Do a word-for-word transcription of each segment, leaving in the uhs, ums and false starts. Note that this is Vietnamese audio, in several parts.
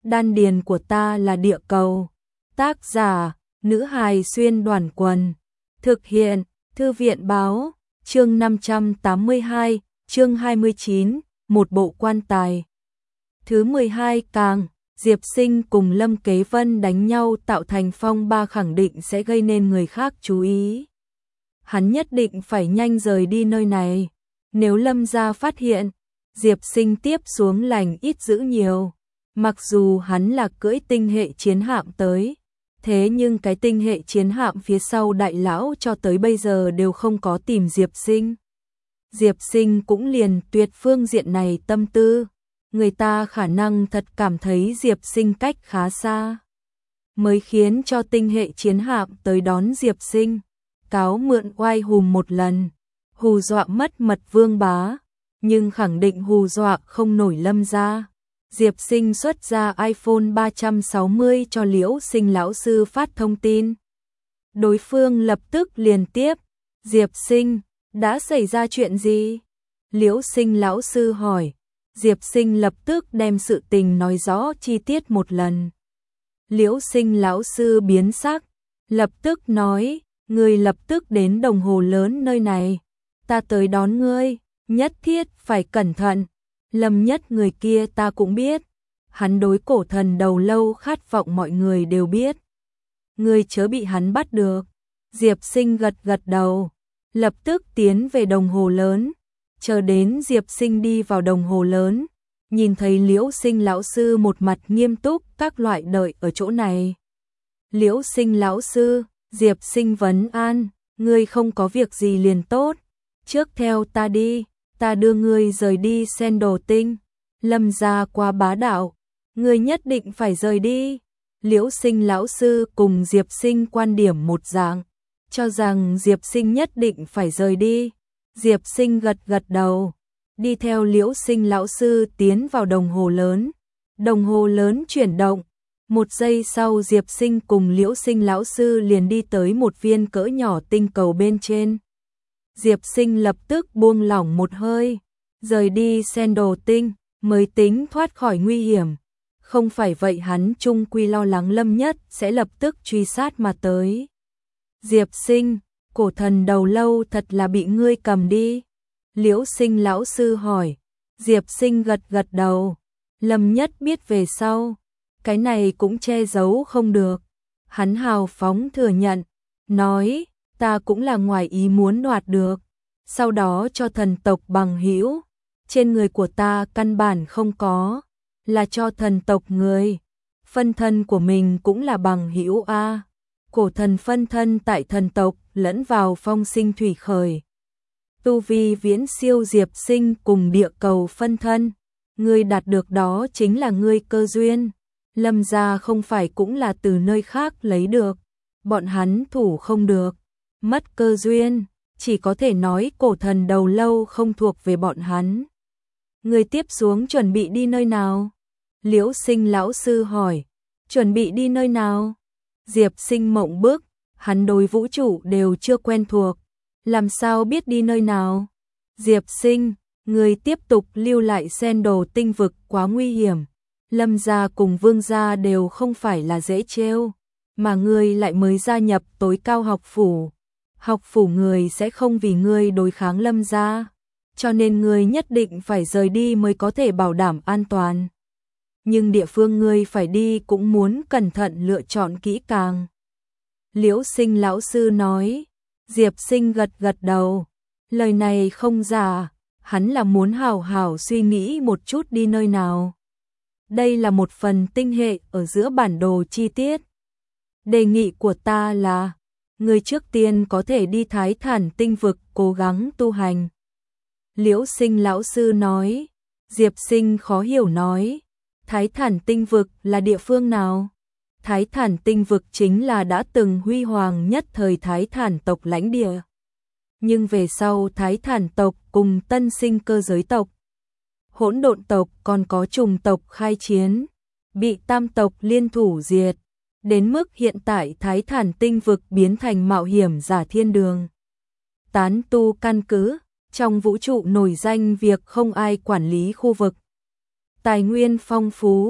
Đan điền của ta là địa cầu. Tác giả, nữ hài xuyên đoàn quần. Thực hiện, Thư viện báo, chương năm trăm tám mươi hai, chương hai mươi chín, một bộ quan tài. Thứ mười hai càng, Diệp Sinh cùng Lâm Kế Vân đánh nhau tạo thành phong ba khẳng định sẽ gây nên người khác chú ý. Hắn nhất định phải nhanh rời đi nơi này. Nếu Lâm gia phát hiện, Diệp Sinh tiếp xuống lành ít dữ nhiều. Mặc dù hắn là cưỡi tinh hệ chiến hạm tới, thế nhưng cái tinh hệ chiến hạm phía sau đại lão cho tới bây giờ đều không có tìm Diệp Sinh. Diệp Sinh cũng liền tuyệt phương diện này tâm tư. Người ta khả năng thật cảm thấy Diệp Sinh cách khá xa, mới khiến cho tinh hệ chiến hạm tới đón Diệp Sinh, cáo mượn oai hùm một lần, hù dọa mất mật Vương bá, nhưng khẳng định hù dọa không nổi Lâm gia. Diệp Sinh xuất ra iPhone ba trăm sáu mươi cho Liễu Sinh lão sư phát thông tin. Đối phương lập tức liền tiếp, Diệp Sinh, đã xảy ra chuyện gì? Liễu Sinh lão sư hỏi. Diệp Sinh lập tức đem sự tình nói rõ chi tiết một lần. Liễu Sinh lão sư biến sắc, lập tức nói, ngươi lập tức đến đồng hồ lớn nơi này, ta tới đón ngươi, nhất thiết phải cẩn thận. Lâm Nhất người kia ta cũng biết, hắn đối cổ thần đầu lâu khát vọng mọi người đều biết. Ngươi chớ bị hắn bắt được. Diệp Sinh gật gật đầu, lập tức tiến về đồng hồ lớn. Chờ đến Diệp Sinh đi vào đồng hồ lớn, nhìn thấy Liễu Sinh lão sư một mặt nghiêm túc các loại đợi ở chỗ này. Liễu Sinh lão sư, Diệp Sinh vấn an, ngươi không có việc gì liền tốt, trước theo ta đi, ta đưa ngươi rời đi Sen Đồ Tinh. Lâm gia quá bá đạo, ngươi nhất định phải rời đi. Liễu Sinh lão sư cùng Diệp Sinh quan điểm một dạng, cho rằng Diệp Sinh nhất định phải rời đi. Diệp Sinh gật gật đầu, đi theo Liễu Sinh lão sư tiến vào đồng hồ lớn. Đồng hồ lớn chuyển động, một giây sau Diệp Sinh cùng Liễu Sinh lão sư liền đi tới một viên cỡ nhỏ tinh cầu bên trên. Diệp Sinh lập tức buông lỏng một hơi, rời đi Sen Đồ Tinh, mới tính thoát khỏi nguy hiểm. Không phải vậy hắn chung quy lo lắng Lâm Nhất sẽ lập tức truy sát mà tới. Diệp Sinh, cổ thần đầu lâu thật là bị ngươi cầm đi? Liễu Sinh lão sư hỏi. Diệp Sinh gật gật đầu. Lâm Nhất biết về sau, cái này cũng che giấu không được. Hắn hào phóng thừa nhận, nói, ta cũng là ngoài ý muốn đoạt được, sau đó cho thần tộc bằng hữu, trên người của ta căn bản không có, là cho thần tộc người. Phân thân của mình cũng là bằng hữu a. Cổ thần phân thân tại thần tộc lẫn vào phong sinh thủy khởi. Tu vi viễn siêu Diệp Sinh cùng địa cầu phân thân, ngươi đạt được đó chính là ngươi cơ duyên. Lâm gia không phải cũng là từ nơi khác lấy được, bọn hắn thủ không được, mất cơ duyên, chỉ có thể nói cổ thần đầu lâu không thuộc về bọn hắn. Ngươi tiếp xuống chuẩn bị đi nơi nào? Liễu Sinh lão sư hỏi. Chuẩn bị đi nơi nào? Diệp Sinh mộng bức, hắn đối vũ trụ đều chưa quen thuộc, làm sao biết đi nơi nào? Diệp Sinh, người tiếp tục lưu lại Sen Đồ Tinh vực quá nguy hiểm. Lâm gia cùng Vương gia đều không phải là dễ trêu, mà ngươi lại mới gia nhập tối cao học phủ. Học phủ người sẽ không vì ngươi đối kháng Lâm gia, cho nên ngươi nhất định phải rời đi mới có thể bảo đảm an toàn. Nhưng địa phương ngươi phải đi cũng muốn cẩn thận lựa chọn kỹ càng. Liễu Sinh lão sư nói. Diệp Sinh gật gật đầu. Lời này không giả, hắn là muốn hào hào suy nghĩ một chút đi nơi nào. Đây là một phần tinh hệ ở giữa bản đồ chi tiết. Đề nghị của ta là, người trước tiên có thể đi Thái Thản Tinh vực cố gắng tu hành. Liễu Sinh lão sư nói. Diệp Sinh khó hiểu nói, Thái Thản Tinh vực là địa phương nào? Thái Thản Tinh vực chính là đã từng huy hoàng nhất thời Thái Thản tộc lãnh địa. Nhưng về sau Thái Thản tộc cùng tân sinh cơ giới tộc, hỗn độn tộc còn có trùng tộc khai chiến, bị tam tộc liên thủ diệt, đến mức hiện tại Thái Thản Tinh vực biến thành mạo hiểm giả thiên đường. Tán tu căn cứ, trong vũ trụ nổi danh việc không ai quản lý khu vực. Tài nguyên phong phú,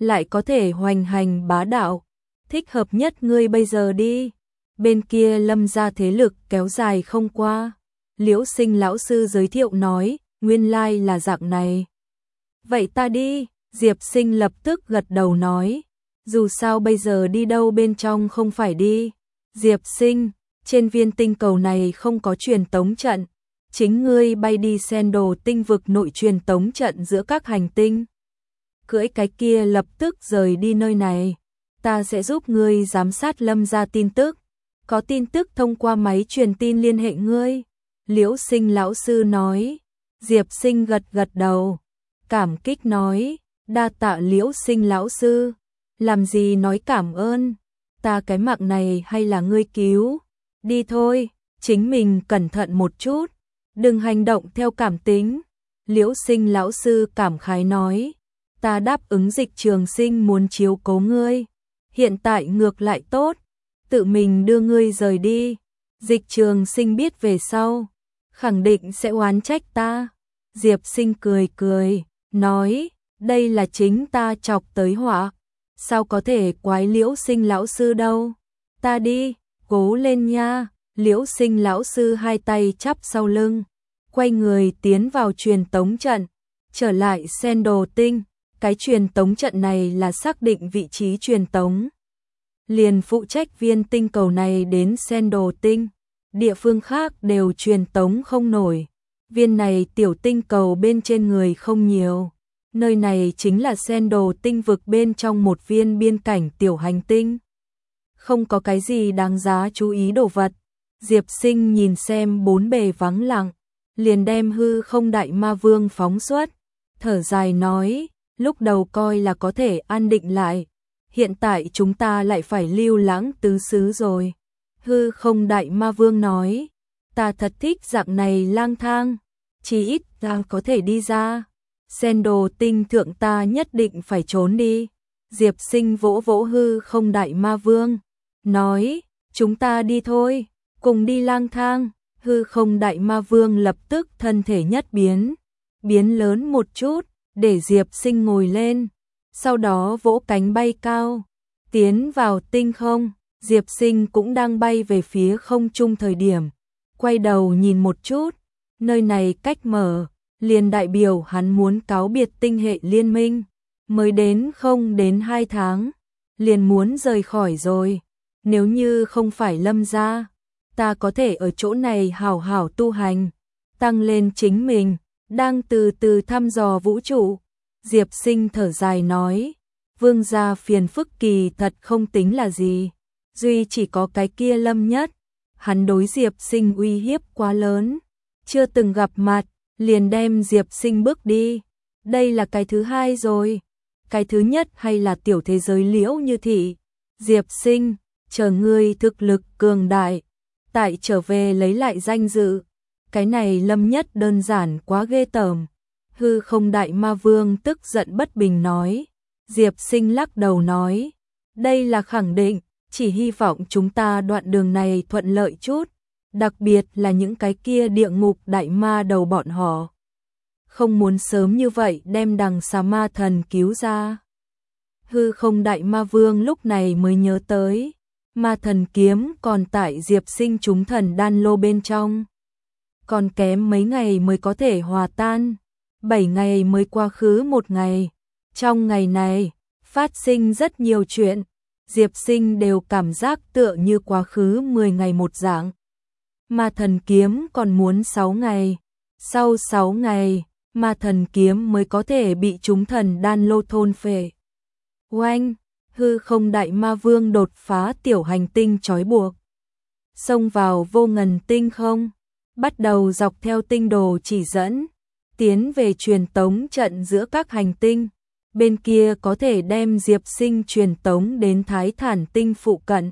lại có thể hoành hành bá đạo, thích hợp nhất ngươi bây giờ đi. Bên kia Lâm gia thế lực kéo dài không qua. Liễu Sinh lão sư giới thiệu nói, nguyên lai là dạng này. Vậy ta đi, Diệp Sinh lập tức gật đầu nói, dù sao bây giờ đi đâu bên trong không phải đi. Diệp Sinh, trên viên tinh cầu này không có truyền tống trận, chính ngươi bay đi sen đồ tinh vực nội truyền tống trận giữa các hành tinh. Cưỡi cái kia lập tức rời đi nơi này, ta sẽ giúp ngươi giám sát Lâm gia tin tức, có tin tức thông qua máy truyền tin liên hệ ngươi. Liễu Sinh lão sư nói. Diệp Sinh gật gật đầu, cảm kích nói, đa tạ Liễu Sinh lão sư, làm gì nói cảm ơn, ta cái mạng này hay là ngươi cứu, đi thôi, chính mình cẩn thận một chút, đừng hành động theo cảm tính. Liễu Sinh lão sư cảm khái nói, ta đáp ứng Dịch Trường Sinh muốn chiếu cố ngươi, hiện tại ngược lại tốt, tự mình đưa ngươi rời đi. Dịch Trường Sinh biết về sau, khẳng định sẽ oán trách ta. Diệp Sinh cười cười, nói, đây là chính ta chọc tới họa, sao có thể quái Liễu Sinh lão sư đâu. Ta đi, cố lên nha. Liễu Sinh lão sư hai tay chắp sau lưng, quay người tiến vào truyền tống trận, trở lại sen đồ tinh. Cái truyền tống trận này là xác định vị trí truyền tống, liền phụ trách viên tinh cầu này đến sen đồ tinh, địa phương khác đều truyền tống không nổi. Viên này tiểu tinh cầu bên trên người không nhiều, nơi này chính là sen đồ tinh vực bên trong một viên biên cảnh tiểu hành tinh, không có cái gì đáng giá chú ý đồ vật. Diệp Sinh nhìn xem bốn bề vắng lặng, liền đem hư không đại ma vương phóng xuất, thở dài nói, lúc đầu coi là có thể an định lại, hiện tại chúng ta lại phải lưu lãng tứ xứ rồi. Hư không đại ma vương nói, ta thật thích dạng này lang thang, chỉ ít ta có thể đi ra. Sen đồ tinh thượng ta nhất định phải trốn đi. Diệp Sinh vỗ vỗ hư không đại ma vương, nói, chúng ta đi thôi, cùng đi lang thang. Hư không đại ma vương lập tức thân thể nhất biến, biến lớn một chút, để Diệp Sinh ngồi lên, sau đó vỗ cánh bay cao, tiến vào tinh không. Diệp Sinh cũng đang bay về phía không trung thời điểm, quay đầu nhìn một chút, nơi này cách mở, liền đại biểu hắn muốn cáo biệt tinh hệ liên minh, mới đến không đến hai tháng, liền muốn rời khỏi rồi. Nếu như không phải Lâm gia, ta có thể ở chỗ này hảo hảo tu hành, tăng lên chính mình, đang từ từ thăm dò vũ trụ. Diệp Sinh thở dài nói, vương gia phiền phức kỳ thật không tính là gì, duy chỉ có cái kia Lâm Nhất, hắn đối Diệp Sinh uy hiếp quá lớn, chưa từng gặp mặt, liền đem Diệp Sinh bước đi. Đây là cái thứ hai rồi, cái thứ nhất hay là tiểu thế giới Liễu Như Thị. Diệp Sinh, chờ ngươi thực lực cường đại, tại trở về lấy lại danh dự. Cái này Lâm Nhất đơn giản quá ghê tởm. Hư không đại ma vương tức giận bất bình nói. Diệp Sinh lắc đầu nói, đây là khẳng định, chỉ hy vọng chúng ta đoạn đường này thuận lợi chút, đặc biệt là những cái kia địa ngục đại ma đầu bọn họ. Không muốn sớm như vậy đem đằng xà ma thần cứu ra. Hư không đại ma vương lúc này mới nhớ tới, ma thần kiếm còn tại Diệp Sinh chúng thần đan lô bên trong, còn kém mấy ngày mới có thể hòa tan, bảy ngày mới qua khứ một ngày. Trong ngày này, phát sinh rất nhiều chuyện, Diệp Sinh đều cảm giác tựa như quá khứ mười ngày một dạng. Ma thần kiếm còn muốn sáu ngày, sau sáu ngày, ma thần kiếm mới có thể bị chúng thần đan lô thôn phệ. Oanh, hư không đại ma vương đột phá tiểu hành tinh trói buộc, xông vào vô ngần tinh không, bắt đầu dọc theo tinh đồ chỉ dẫn, tiến về truyền tống trận giữa các hành tinh. Bên kia có thể đem Diệp Sinh truyền tống đến Thái Thản tinh phụ cận.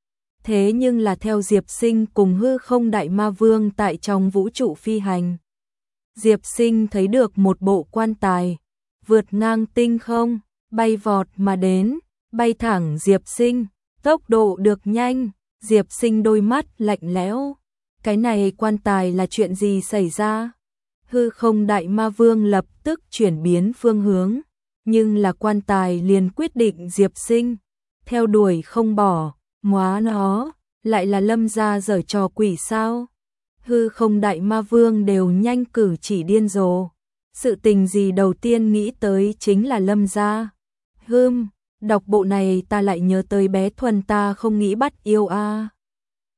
Thế nhưng là theo Diệp Sinh cùng hư không đại ma vương tại trong vũ trụ phi hành, Diệp Sinh thấy được một bộ quan tài, vượt ngang tinh không, bay vọt mà đến, bay thẳng Diệp Sinh, tốc độ được nhanh. Diệp Sinh đôi mắt lạnh lẽo, cái này quan tài là chuyện gì xảy ra? Hư không đại ma vương lập tức chuyển biến phương hướng, nhưng là quan tài liền quyết định Diệp Sinh, theo đuổi không bỏ, móa nó, lại là Lâm gia giở trò quỷ sao? Hư không đại ma vương đều nhanh cử chỉ điên rồ. Sự tình gì đầu tiên nghĩ tới chính là Lâm gia. Hừm, đọc bộ này ta lại nhớ tới bé Thuần ta không nghĩ bắt yêu a.